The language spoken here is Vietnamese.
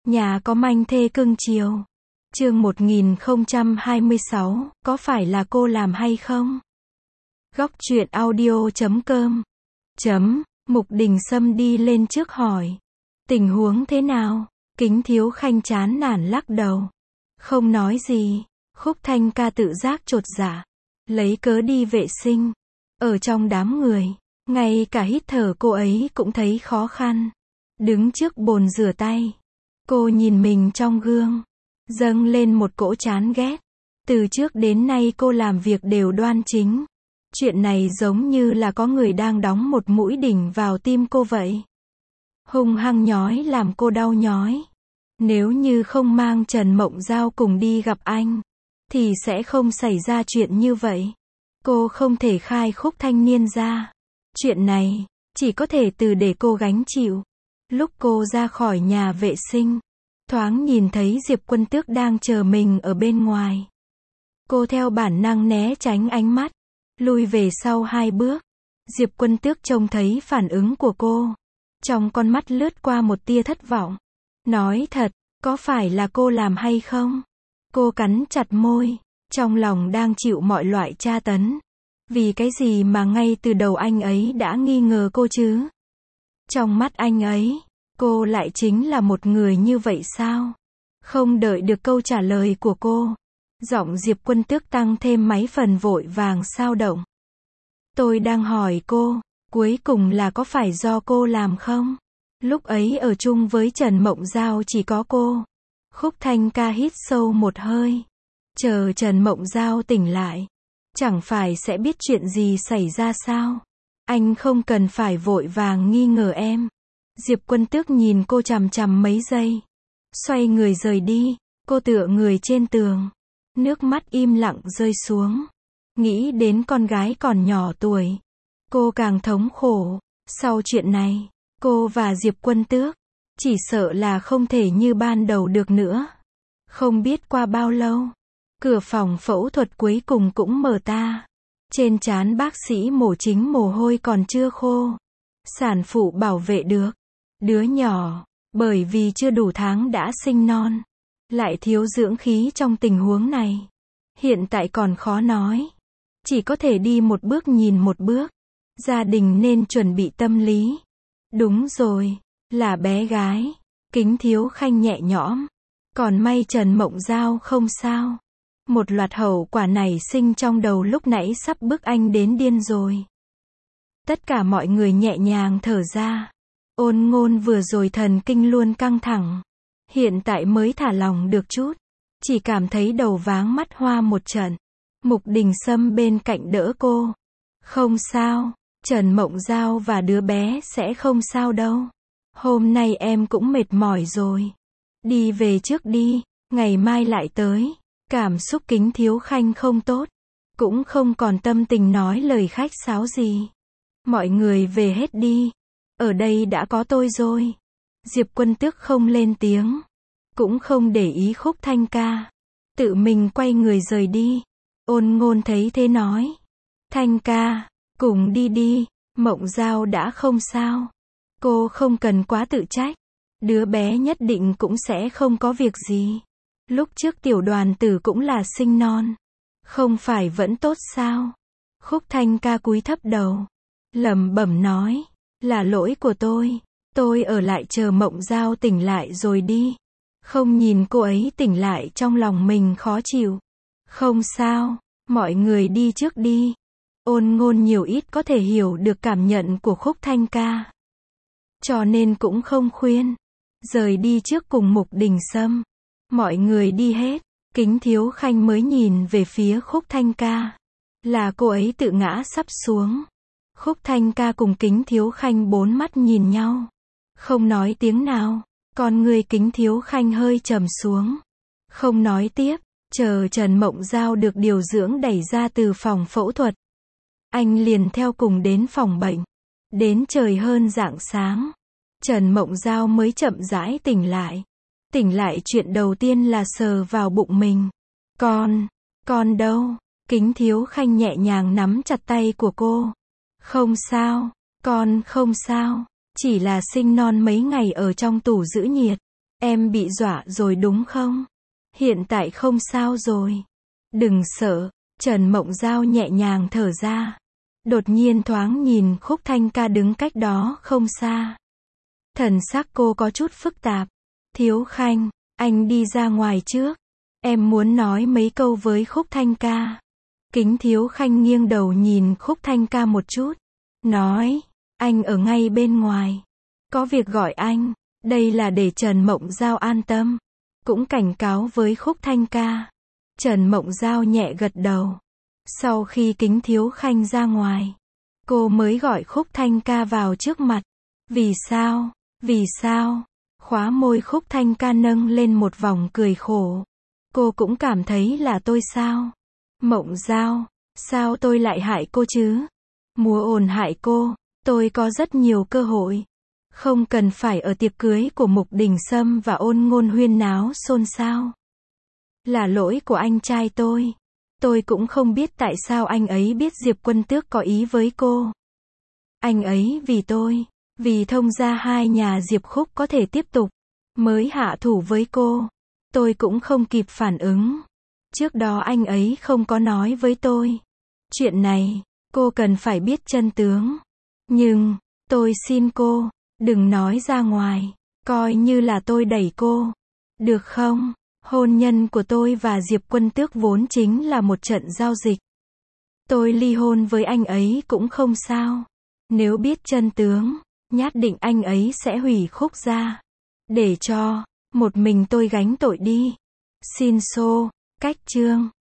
Nhà có manh thê cưng chiều. Chương 1026, có phải là cô làm hay không? Góc truyện audio.com. Mục Đình Sâm đi lên trước hỏi. Tình huống thế nào? Kính Thiếu Khanh chán nản lắc đầu. Không nói gì. Khúc Thanh Ca tự giác chột dạ. Lấy cớ đi vệ sinh. Ở trong đám người, ngay cả hít thở cô ấy cũng thấy khó khăn. Đứng trước bồn rửa tay. Cô nhìn mình trong gương. Dâng lên một cỗ chán ghét. Từ trước đến nay cô làm việc đều đoan chính. Chuyện này giống như là có người đang đóng một mũi đỉnh vào tim cô vậy. Hung hăng nhói làm cô đau nhói. Nếu như không mang Trần Mộng Giao cùng đi gặp anh, thì sẽ không xảy ra chuyện như vậy. Cô không thể khai Khúc Thanh Niên ra. Chuyện này, chỉ có thể từ để cô gánh chịu. Lúc cô ra khỏi nhà vệ sinh, thoáng nhìn thấy Diệp Quân Tước đang chờ mình ở bên ngoài. Cô theo bản năng né tránh ánh mắt, lui về sau 2 bước. Diệp Quân Tước trông thấy phản ứng của cô. Trong con mắt lướt qua một tia thất vọng. Nói thật, có phải là cô làm hay không? Cô cắn chặt môi, trong lòng đang chịu mọi loại tra tấn. Vì cái gì mà ngay từ đầu anh ấy đã nghi ngờ cô chứ? Trong mắt anh ấy, cô lại chính là một người như vậy sao? Không đợi được câu trả lời của cô, giọng Diệp Quân Tước tăng thêm mấy phần vội vàng xao động. Tôi đang hỏi cô, cuối cùng là có phải do cô làm không? Lúc ấy ở chung với Trần Mộng Giao chỉ có cô. Khúc Thanh Ca hít sâu một hơi. Chờ Trần Mộng Giao tỉnh lại, chẳng phải sẽ biết chuyện gì xảy ra sao? Anh không cần phải vội vàng nghi ngờ em. Diệp Quân Tước nhìn cô chằm chằm mấy giây. Xoay người rời đi, cô tựa người trên tường. Nước mắt im lặng rơi xuống. Nghĩ đến con gái còn nhỏ tuổi, cô càng thống khổ. Sau chuyện này, cô và Diệp Quân Tước chỉ sợ là không thể như ban đầu được nữa. Không biết qua bao lâu, cửa phòng phẫu thuật cuối cùng cũng mở ta. Trên trán bác sĩ mổ chính mồ hôi còn chưa khô. Sản phụ bảo vệ được. Đứa nhỏ, bởi vì chưa đủ tháng đã sinh non, lại thiếu dưỡng khí trong tình huống này. Hiện tại còn khó nói. Chỉ có thể đi một bước nhìn một bước. Gia đình nên chuẩn bị tâm lý. Đúng rồi, là bé gái. Kính Thiếu Khanh nhẹ nhõm. Còn may Trần Mộng Giao không sao. Một loạt hậu quả nảy sinh trong đầu lúc nãy sắp bức anh đến điên rồi. Tất cả mọi người nhẹ nhàng thở ra. Ôn Ngôn vừa rồi thần kinh luôn căng thẳng. Hiện tại mới thả lòng được chút. Chỉ cảm thấy đầu váng mắt hoa một trận. Mục Đình Sâm bên cạnh đỡ cô. Không sao, Trần Mộng Giao và đứa bé sẽ không sao đâu. Hôm nay em cũng mệt mỏi rồi. Đi về trước đi, ngày mai lại tới. Cảm xúc Kính Thiếu Khanh không tốt. Cũng không còn tâm tình nói lời khách sáo gì. Mọi người về hết đi. Ở đây đã có tôi rồi. Diệp Quân Tước không lên tiếng. Cũng không để ý Khúc Thanh Ca. Tự mình quay người rời đi. Ôn Ngôn thấy thế nói. Thanh Ca, cùng đi đi. Mộng Giao đã không sao. Cô không cần quá tự trách. Đứa bé nhất định cũng sẽ không có việc gì. Lúc trước Tiểu Đoàn Tử cũng là sinh non. Không phải vẫn tốt sao? Khúc Thanh Ca cúi thấp đầu. Lẩm bẩm nói. Là lỗi của tôi. Tôi ở lại chờ Mộng Giao tỉnh lại rồi đi. Không nhìn cô ấy tỉnh lại trong lòng mình khó chịu. Không sao, mọi người đi trước đi. Ôn Ngôn nhiều ít có thể hiểu được cảm nhận của Khúc Thanh Ca. Cho nên cũng không khuyên. Rời đi trước cùng Mục Đình Sâm. Mọi người đi hết. Kính Thiếu Khanh mới nhìn về phía Khúc Thanh Ca. Là cô ấy tự ngã sắp xuống. Khúc Thanh Ca cùng Kính Thiếu Khanh bốn mắt nhìn nhau. Không nói tiếng nào. Con người Kính Thiếu Khanh hơi trầm xuống. Không nói tiếp. Chờ Trần Mộng Giao được điều dưỡng đẩy ra từ phòng phẫu thuật. Anh liền theo cùng đến phòng bệnh. Đến trời hơn rạng sáng. Trần Mộng Giao mới chậm rãi tỉnh lại. Tỉnh lại chuyện đầu tiên là sờ vào bụng mình. Con đâu? Kính Thiếu Khanh nhẹ nhàng nắm chặt tay của cô. Không sao, con không sao. Chỉ là sinh non mấy ngày ở trong tủ giữ nhiệt. Em bị dọa rồi đúng không? Hiện tại không sao rồi. Đừng sợ, Trần Mộng Giao nhẹ nhàng thở ra. Đột nhiên thoáng nhìn Khúc Thanh Ca đứng cách đó không xa. Thần sắc cô có chút phức tạp. Thiếu Khanh, anh đi ra ngoài trước. Em muốn nói mấy câu với Khúc Thanh Ca. Kính Thiếu Khanh nghiêng đầu nhìn Khúc Thanh Ca một chút. Nói, anh ở ngay bên ngoài. Có việc gọi anh. Đây là để Trần Mộng Giao an tâm. Cũng cảnh cáo với Khúc Thanh Ca. Trần Mộng Giao nhẹ gật đầu. Sau khi Kính Thiếu Khanh ra ngoài, cô mới gọi Khúc Thanh Ca vào trước mặt. Vì sao? Vì sao? Khóa môi Khúc Thanh Ca nâng lên một vòng cười khổ. Cô cũng cảm thấy là tôi sao? Mộng Giao, sao tôi lại hại cô chứ? Múa ồn hại cô, tôi có rất nhiều cơ hội. Không cần phải ở tiệc cưới của Mục Đình Sâm và Ôn Ngôn huyên náo xôn xao. Là lỗi của anh trai tôi. Tôi cũng không biết tại sao anh ấy biết Diệp Quân Tước có ý với cô. Anh ấy vì tôi, vì thông gia hai nhà Diệp Khúc có thể tiếp tục, mới hạ thủ với cô. Tôi cũng không kịp phản ứng. Trước đó anh ấy không có nói với tôi. Chuyện này, cô cần phải biết chân tướng. Nhưng, tôi xin cô, đừng nói ra ngoài. Coi như là tôi đẩy cô. Được không? Hôn nhân của tôi và Diệp Quân Tước vốn chính là một trận giao dịch. Tôi ly hôn với anh ấy cũng không sao. Nếu biết chân tướng, nhất định anh ấy sẽ hủy Khúc gia. Để cho một mình tôi gánh tội đi. Xin xô, cách chương.